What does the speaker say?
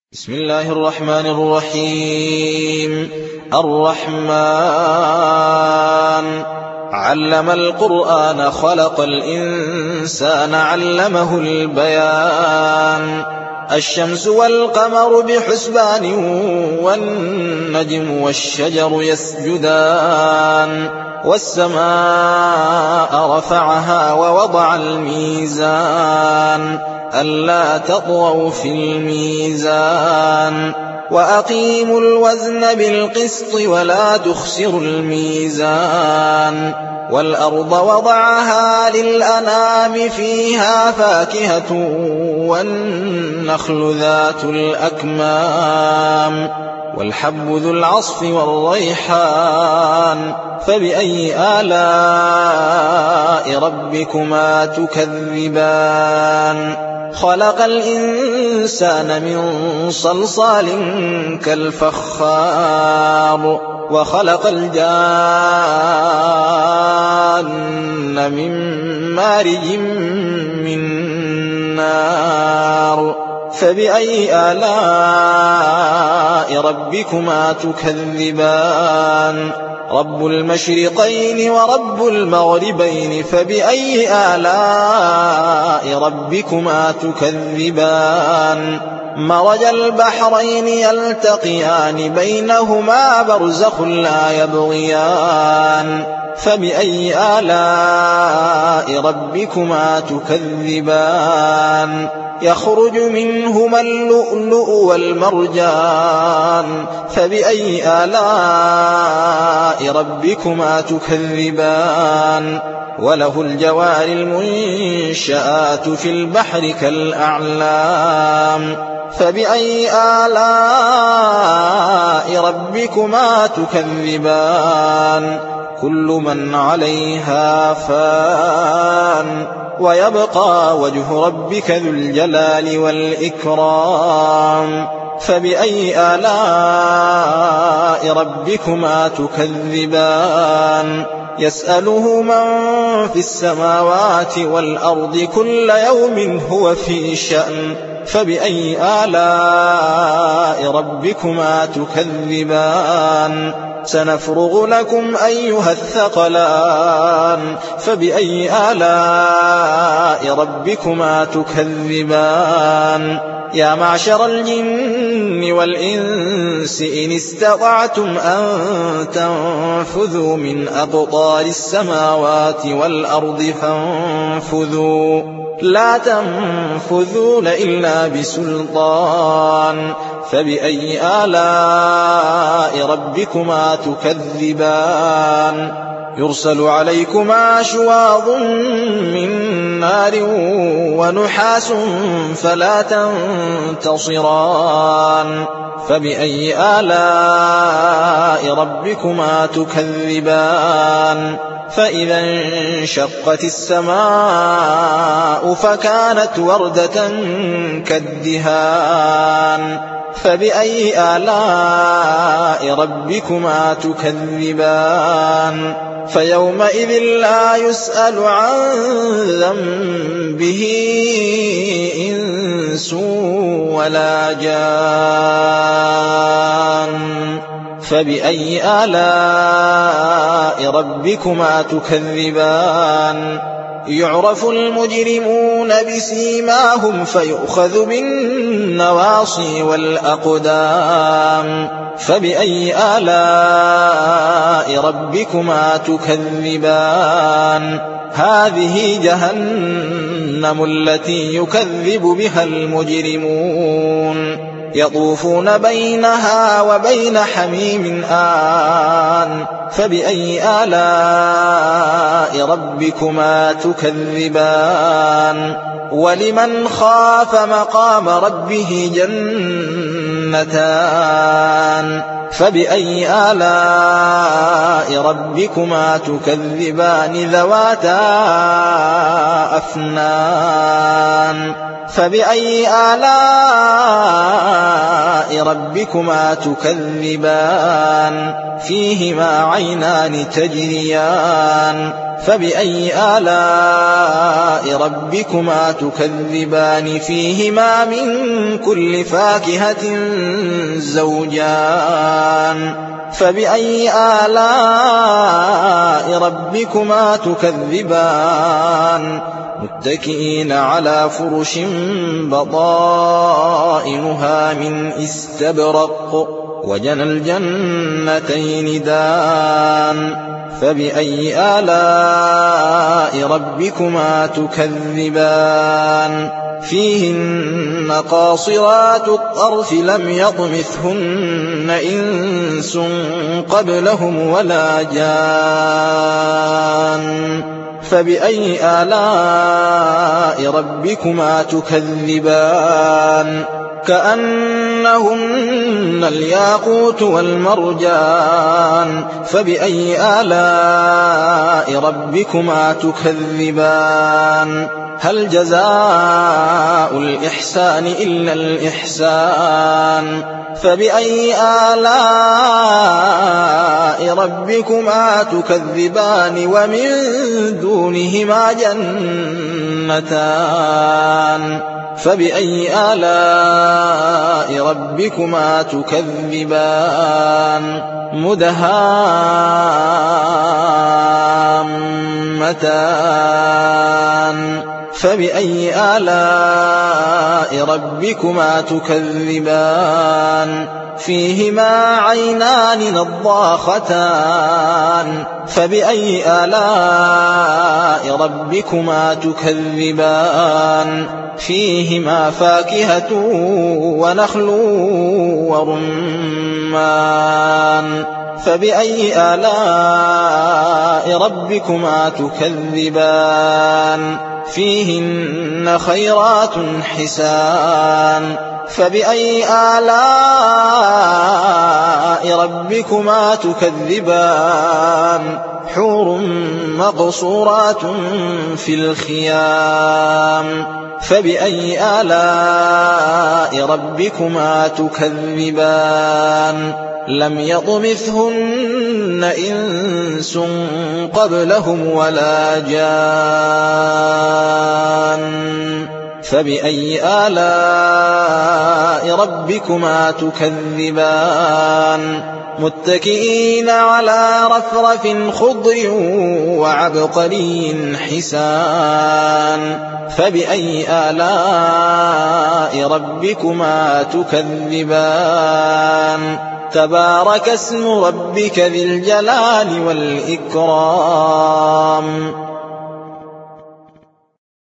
بسم الله الرحمن الرحيم. الرحمن علم القرآن خلق الإنسان علمه البيان. الشمس والقمر بحسبان والنجم والشجر يسجدان. والسماء رفعها ووضع الميزان ألا تطغوا في الميزان وأقيموا الوزن بالقسط ولا تخسروا الميزان. والأرض وضعها للأنام فيها فاكهة والنخل ذات الأكمام والحب ذو العصف والريحان. فبأي آلاء ربكما تكذبان؟ خلق الإنسان من صلصال كالفخار وخلق الجان من مارج من نار. فبأي آلاء ربكما تكذبان؟ رب المشرقين ورب المغربين. فبأي آلاء ربكما تكذبان؟ مرج البحرين يلتقيان بينهما برزخ لا يبغيان. فبأي آلاء ربكما تكذبان؟ يخرج منهما اللؤلؤ والمرجان. فبأي آلاء ربكما تكذبان؟ وله الجوار المنشآت في البحر كالأعلام. فبأي آلاء ربكما تكذبان؟ كل من عليها فان ويبقى وجه ربك ذو الجلال والإكرام. فبأي آلاء ربكما تكذبان؟ يسأله من في السماوات والأرض كل يوم هو في شأن. فبأي آلاء ربكما تكذبان؟ سنفرغ لكم أيها الثقلان. فبأي آلاء ربكما تكذبان؟ يا معشر الجن والإنس إن استطعتم أن تنفذوا من أقطار السماوات والأرض فانفذوا لا تنفذون إلا بسلطان. فبأي آلاء ربكما تكذبان؟ يرسل عليكما شواظ من نار ونحاس فلا تنتصران. فبأي آلاء ربكما تكذبان؟ فإذا انشقت السماء فكانت وردة كالدهان. فبأي آلاء ربكما تكذبان؟ فيومئذ لا يسأل عن ذنبه إنس ولا جان. فبأي آلاء ربكما تكذبان؟ يعرف المجرمون بسيماهم فيؤخذ بالنواصي والأقدام. فبأي آلاء ربكما تكذبان؟ هذه جهنم التي يكذب بها المجرمون يطوفون بينها وبين حميم آن. فبأي آلاء ربكما تكذبان؟ ولمن خاف مقام ربه جنتان. فبأي آلاء ربكما تكذبان؟ ذواتا أفنان. فبأي آلاء ربكما تكذبان فيهما عينان تجريان فبأي آلاء ربكما تكذبان فيهما من كل فاكهة زوجان فبأي آلاء ربكما تكذبان متكئين على فرش بطائنها من استبرق وجنى الجنتين دان فبأي آلاء ربكما تكذبان فيهن قاصرات الطرف لم يطمثهن إنس قبلهم ولا جان فبأي آلاء ربكما تكذبان كأنهن الياقوت والمرجان فبأي آلاء ربكما تكذبان هل جزاء الإحسان إلا الإحسان فبأي آلاء ربكما تكذبان ومن دونهما جنتان فبأي آلاء ربكما تكذبان مدهامتان فبأي آلاء ربكما تكذبان فيهما عينان نضاختان فبأي آلاء ربكما تكذبان فيهما فاكهة ونخل ورمان فبأي آلاء ربكما تكذبان فيهن خيرات حسان فبأي آلاء ربكما تكذبان حور مقصورات في الخيام فبأي آلاء ربكما تكذبان لم يطمثهن إنس قبلهم ولا جان فبأي آلاء ربكما تكذبان متكئين على رفرف خضر وعبقري حسان فبأي آلاء ربكما تكذبان تبارك اسم ربك ذي الجلال والإكرام